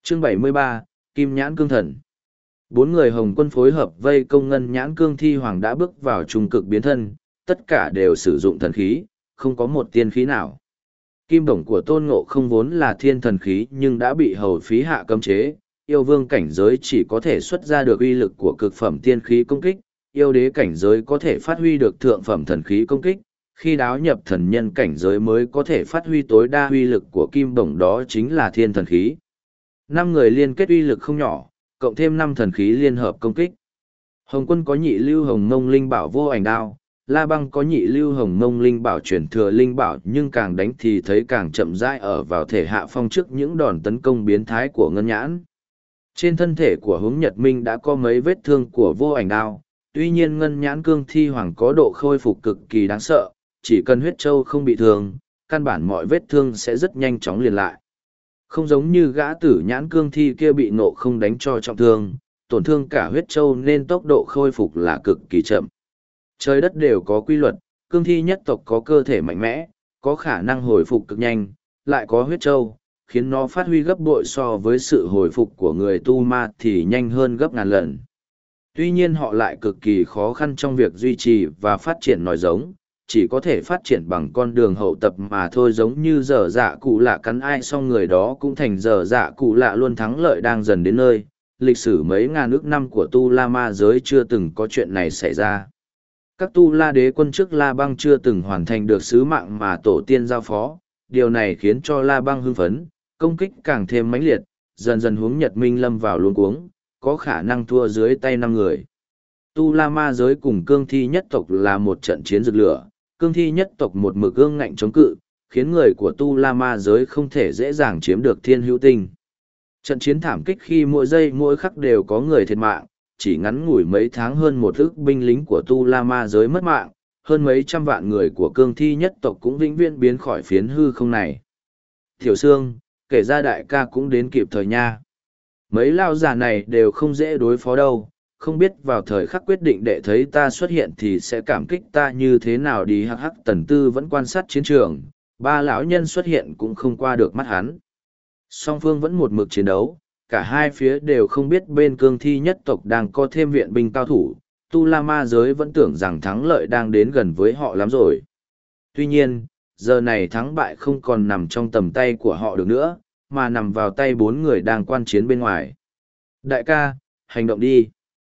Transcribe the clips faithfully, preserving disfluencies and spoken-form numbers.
Chương bảy mươi ba, Kim Nhãn Cương Thần. Bốn người Hồng Quân phối hợp vây công Ngân Nhãn Cương Thi Hoàng đã bước vào trung cực biến thân, tất cả đều sử dụng thần khí, không có một tiên khí nào. Kim đồng của Tôn Ngộ không vốn là thiên thần khí nhưng đã bị hầu phí hạ cấm chế, yêu vương cảnh giới chỉ có thể xuất ra được uy lực của cực phẩm tiên khí công kích, yêu đế cảnh giới có thể phát huy được thượng phẩm thần khí công kích, khi đáo nhập thần nhân cảnh giới mới có thể phát huy tối đa uy lực của kim đồng, đó chính là thiên thần khí. Năm người liên kết uy lực không nhỏ, cộng thêm năm thần khí liên hợp công kích. Hồng Quân có nhị lưu hồng mông linh bảo vô ảnh đao, La Băng có nhị lưu hồng mông linh bảo chuyển thừa linh bảo, nhưng càng đánh thì thấy càng chậm rãi ở vào thể hạ phong trước những đòn tấn công biến thái của Ngân Nhãn. Trên thân thể của Hướng Nhật Minh đã có mấy vết thương của vô ảnh đao, tuy nhiên Ngân Nhãn Cương Thi Hoàng có độ khôi phục cực kỳ đáng sợ, chỉ cần huyết châu không bị thương, căn bản mọi vết thương sẽ rất nhanh chóng liền lại. Không giống như gã tử nhãn cương thi kia bị nộ không đánh cho trọng thương, tổn thương cả huyết châu nên tốc độ khôi phục là cực kỳ chậm. Trời đất đều có quy luật, cương thi nhất tộc có cơ thể mạnh mẽ, có khả năng hồi phục cực nhanh, lại có huyết châu, khiến nó phát huy gấp bội so với sự hồi phục của người tu ma thì nhanh hơn gấp ngàn lần. Tuy nhiên họ lại cực kỳ khó khăn trong việc duy trì và phát triển nòi giống, chỉ có thể phát triển bằng con đường hậu tập mà thôi, giống như dở dạ cụ lạ cắn ai xong người đó cũng thành dở dạ cụ lạ luôn, thắng lợi đang dần đến nơi. Lịch sử mấy ngàn ước năm của Tu La ma giới chưa từng có chuyện này xảy ra. Các Tu La đế quân trước La Băng chưa từng hoàn thành được sứ mạng mà tổ tiên giao phó, điều này khiến cho La Băng hưng phấn, công kích càng thêm mãnh liệt, dần dần Hướng Nhật Minh lâm vào luống cuống, có khả năng thua dưới tay năm người. Tu La ma giới cùng cương thi nhất tộc là một trận chiến rực lửa, cương thi nhất tộc một mực ương ngạnh chống cự, khiến người của Tu La ma giới không thể dễ dàng chiếm được Thiên Hữu Tinh. Trận chiến thảm kích khi mỗi giây mỗi khắc đều có người thiệt mạng, chỉ ngắn ngủi mấy tháng hơn một ức binh lính của Tu La ma giới mất mạng, hơn mấy trăm vạn người của cương thi nhất tộc cũng vĩnh viễn biến khỏi phiến hư không này. Tiểu Sương, kể ra đại ca cũng đến kịp thời nha. Mấy lao giả này đều không dễ đối phó đâu, không biết vào thời khắc quyết định đệ thấy ta xuất hiện thì sẽ cảm kích ta như thế nào đi. Hắc hắc. Tần Tư vẫn quan sát chiến trường, ba lão nhân xuất hiện cũng không qua được mắt hắn. Song phương vẫn một mực chiến đấu, cả hai phía đều không biết bên cương thi nhất tộc đang có thêm viện binh cao thủ, Tu La ma giới vẫn tưởng rằng thắng lợi đang đến gần với họ lắm rồi. Tuy nhiên, giờ này thắng bại không còn nằm trong tầm tay của họ được nữa, mà nằm vào tay bốn người đang quan chiến bên ngoài. Đại ca, hành động đi.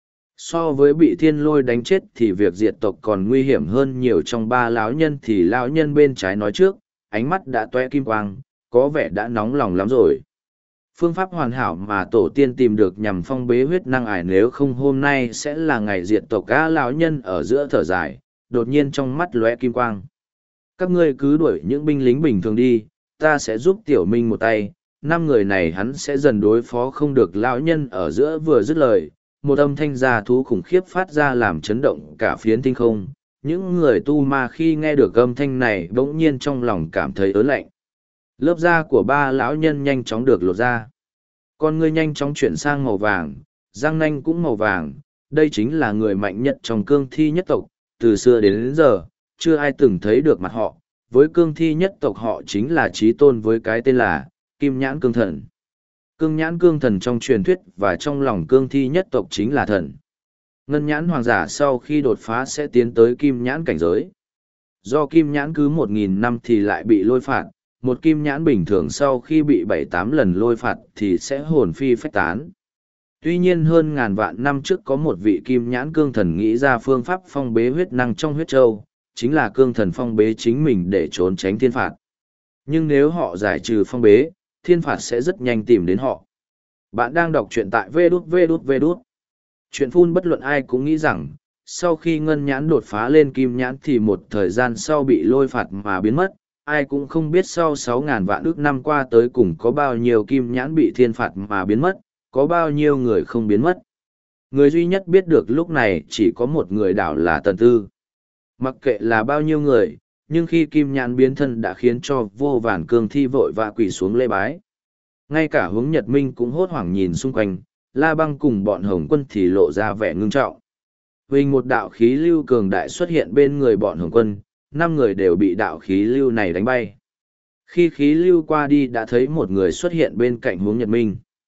So với bị thiên lôi đánh chết thì việc diệt tộc còn nguy hiểm hơn nhiều. Trong ba lão nhân thì lão nhân bên trái nói trước, ánh mắt đã toe kim quang, có vẻ đã nóng lòng lắm rồi. Phương pháp hoàn hảo mà tổ tiên tìm được nhằm phong bế huyết năng ải, nếu không hôm nay sẽ là ngày diệt tộc. Gã lão nhân ở giữa thở dài, đột nhiên trong mắt lóe kim quang. Các ngươi cứ đuổi những binh lính bình thường đi, ta sẽ giúp Tiểu Minh một tay, năm người này hắn sẽ dần đối phó không được. Lão nhân ở giữa vừa dứt lời, một âm thanh già thú khủng khiếp phát ra làm chấn động cả phiến tinh không. Những người tu ma khi nghe được âm thanh này bỗng nhiên trong lòng cảm thấy ớn lạnh. Lớp da của ba lão nhân nhanh chóng được lột ra. Con ngươi nhanh chóng chuyển sang màu vàng, răng nanh cũng màu vàng. Đây chính là người mạnh nhất trong cương thi nhất tộc, từ xưa đến, đến giờ, chưa ai từng thấy được mặt họ. Với cương thi nhất tộc họ chính là chí tôn với cái tên là Kim Nhãn Cương Thần. Cương nhãn cương thần trong truyền thuyết và trong lòng cương thi nhất tộc chính là thần. Ngân nhãn hoàng giả sau khi đột phá sẽ tiến tới kim nhãn cảnh giới. Do kim nhãn cứ một nghìn năm thì lại bị lôi phạt, một kim nhãn bình thường sau khi bị bảy tám lần lôi phạt thì sẽ hồn phi phách tán. Tuy nhiên hơn ngàn vạn năm trước có một vị kim nhãn cương thần nghĩ ra phương pháp phong bế huyết năng trong huyết châu, chính là cương thần phong bế chính mình để trốn tránh thiên phạt. Nhưng nếu họ giải trừ phong bế, thiên phạt sẽ rất nhanh tìm đến họ. Bạn đang đọc truyện tại vê đút vê đút vê đút. Chuyện phun bất luận ai cũng nghĩ rằng, sau khi ngân nhãn đột phá lên kim nhãn thì một thời gian sau bị lôi phạt mà biến mất. Ai cũng không biết sau sáu ngàn vạn ước năm qua tới cùng có bao nhiêu kim nhãn bị thiên phạt mà biến mất, có bao nhiêu người không biến mất. Người duy nhất biết được lúc này chỉ có một người đảo là Tần Tư. Mặc kệ là bao nhiêu người, nhưng khi kim nhãn biến thân đã khiến cho vô vàn cương thi vội vã quỳ xuống lễ bái. Ngay cả Hướng Nhật Minh cũng hốt hoảng nhìn xung quanh, La Băng cùng bọn Hồng Quân thì lộ ra vẻ ngưng trọng. Vì một đạo khí lưu cường đại xuất hiện bên người bọn Hồng Quân, năm người đều bị đạo khí lưu này đánh bay. Khi khí lưu qua đi đã thấy một người xuất hiện bên cạnh Hướng Nhật Minh.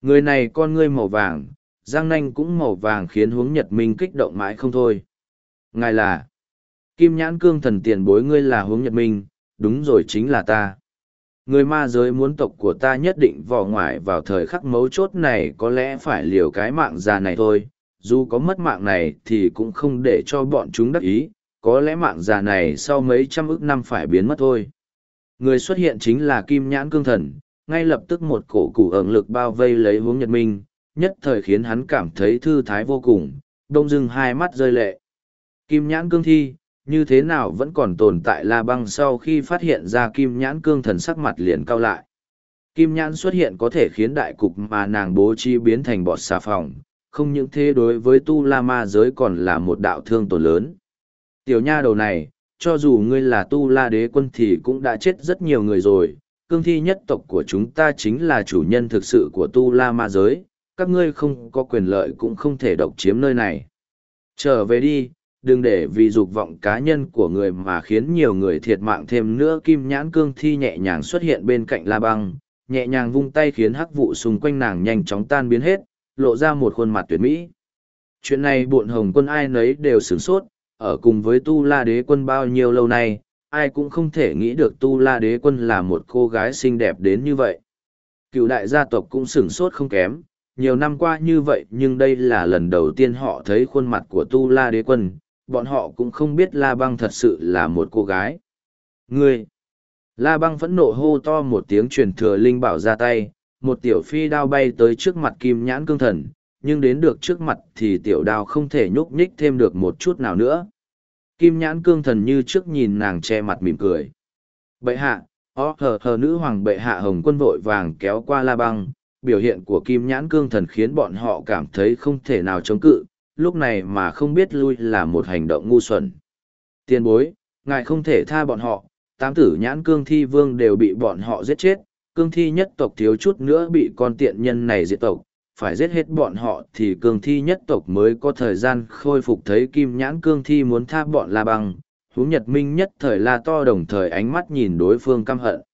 Người này con ngươi màu vàng, răng nanh cũng màu vàng khiến Huống Nhật Minh kích động mãi không thôi. Ngài là Kim Nhãn Cương Thần tiền bối, ngươi là Huống Nhật Minh, đúng rồi, chính là ta. Người ma giới muốn tộc của ta nhất định vò ngoại vào thời khắc mấu chốt này, có lẽ phải liều cái mạng già này thôi, dù có mất mạng này thì cũng không để cho bọn chúng đắc ý, có lẽ mạng già này sau mấy trăm ức năm phải biến mất thôi. Người xuất hiện chính là Kim Nhãn Cương Thần, ngay lập tức một cổ củ ẩn lực bao vây lấy Huống Nhật Minh, nhất thời khiến hắn cảm thấy thư thái vô cùng, đông dưng hai mắt rơi lệ. Kim Nhãn Cương Thi, như thế nào vẫn còn tồn tại La Băng sau khi phát hiện ra Kim Nhãn Cương Thần sắc mặt liền cau lại. Kim Nhãn xuất hiện có thể khiến đại cục mà nàng bố trí biến thành bọt xà phòng, không những thế đối với tu la ma giới còn là một đạo thương tổn lớn. Tiểu nha đầu này, cho dù ngươi là tu la đế quân thì cũng đã chết rất nhiều người rồi, cương thi nhất tộc của chúng ta chính là chủ nhân thực sự của tu la ma giới, các ngươi không có quyền lợi cũng không thể độc chiếm nơi này. Trở về đi, đừng để vì dục vọng cá nhân của người mà khiến nhiều người thiệt mạng thêm nữa. Kim Nhãn Cương Thi nhẹ nhàng xuất hiện bên cạnh La Băng, nhẹ nhàng vung tay khiến hắc vụ xung quanh nàng nhanh chóng tan biến hết, lộ ra một khuôn mặt tuyệt mỹ. Chuyện này bọn Hồng Quân ai nấy đều sửng sốt, ở cùng với Tu La Đế Quân bao nhiêu lâu nay, ai cũng không thể nghĩ được Tu La Đế Quân là một cô gái xinh đẹp đến như vậy. Cựu đại gia tộc cũng sửng sốt không kém, nhiều năm qua như vậy nhưng đây là lần đầu tiên họ thấy khuôn mặt của Tu La Đế Quân, bọn họ cũng không biết La Băng thật sự là một cô gái. Ngươi! La Băng phẫn nộ hô to một tiếng, truyền thừa linh bảo ra tay, một tiểu phi đao bay tới trước mặt Kim Nhãn Cương Thần, nhưng đến được trước mặt thì tiểu đao không thể nhúc nhích thêm được một chút nào nữa. Kim Nhãn Cương Thần như trước nhìn nàng che mặt mỉm cười. Bệ hạ, ó hờ hờ nữ hoàng bệ hạ. Hồng Quân vội vàng kéo qua La Băng, biểu hiện của Kim Nhãn Cương Thần khiến bọn họ cảm thấy không thể nào chống cự, lúc này mà không biết lui là một hành động ngu xuẩn. Tiền bối, ngài không thể tha bọn họ, tám tử Nhãn Cương Thi Vương đều bị bọn họ giết chết, Cương Thi nhất tộc thiếu chút nữa bị con tiện nhân này diệt tộc, phải giết hết bọn họ thì Cương Thi nhất tộc mới có thời gian khôi phục. Thấy Kim Nhãn Cương Thi muốn tha bọn La Băng, Huống Nhật Minh nhất thời la to, đồng thời ánh mắt nhìn đối phương căm hận.